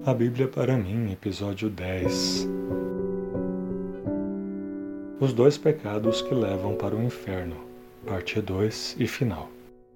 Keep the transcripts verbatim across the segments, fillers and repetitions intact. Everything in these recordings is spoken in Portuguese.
A Bíblia para mim, episódio dez. Os dois pecados que levam para o inferno, parte dois e final.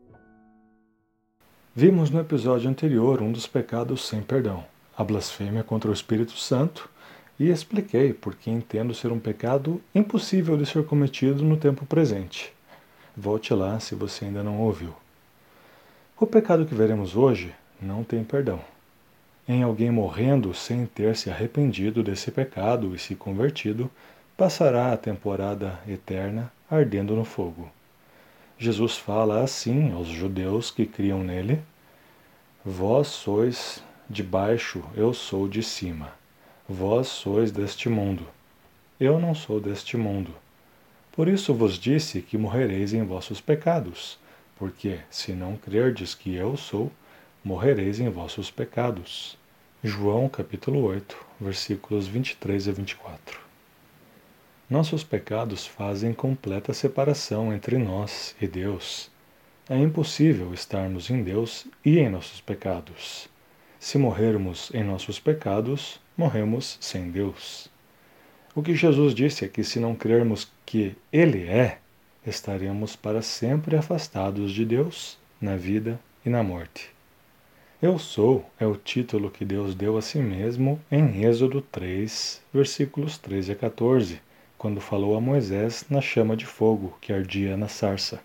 Vimos no episódio anterior um dos pecados sem perdão, a blasfêmia contra o Espírito Santo, e expliquei por que entendo ser um pecado impossível de ser cometido no tempo presente. Volte lá se você ainda não ouviu. O pecado que veremos hoje não tem perdão. Em alguém morrendo sem ter se arrependido desse pecado e se convertido, passará a temporada eterna ardendo no fogo. Jesus fala assim aos judeus que criam nele: Vós sois de baixo, eu sou de cima. Vós sois deste mundo. Eu não sou deste mundo. Por isso vos disse que morrereis em vossos pecados, porque, se não crerdes que eu sou, morrereis em vossos pecados. João capítulo oito, versículos vinte e três a vinte e quatro. Nossos pecados fazem completa separação entre nós e Deus. É impossível estarmos em Deus e em nossos pecados. Se morrermos em nossos pecados, morremos sem Deus. O que Jesus disse é que se não crermos que Ele é, estaremos para sempre afastados de Deus, na vida e na morte. Eu sou é o título que Deus deu a si mesmo em Êxodo três, versículos treze a quatorze, quando falou a Moisés na chama de fogo que ardia na sarça.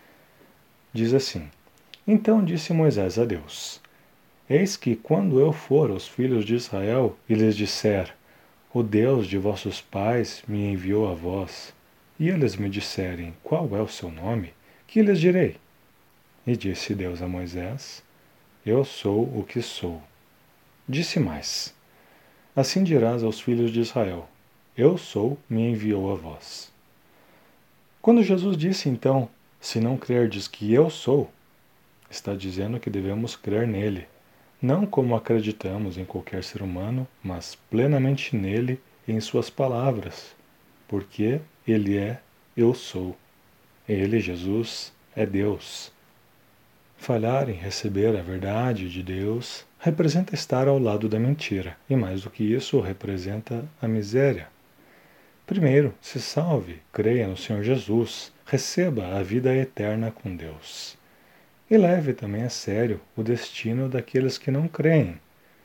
Diz assim: Então disse Moisés a Deus: Eis que quando eu for aos filhos de Israel e lhes disser: O Deus de vossos pais me enviou a vós, e eles me disserem: Qual é o seu nome? Que lhes direi? E disse Deus a Moisés: Eu sou o que sou. Disse mais: Assim dirás aos filhos de Israel: Eu sou, me enviou a vós. Quando Jesus disse então: Se não crerdes que eu sou, está dizendo que devemos crer nele, não como acreditamos em qualquer ser humano, mas plenamente nele e em suas palavras, porque ele é eu sou. Ele, Jesus, é Deus. Falhar em receber a verdade de Deus representa estar ao lado da mentira, e mais do que isso, representa a miséria. Primeiro, se salve, creia no Senhor Jesus, receba a vida eterna com Deus. E leve também a sério o destino daqueles que não creem.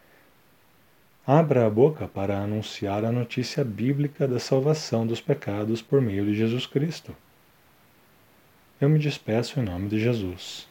Abra a boca para anunciar a notícia bíblica da salvação dos pecados por meio de Jesus Cristo. Eu me despeço em nome de Jesus.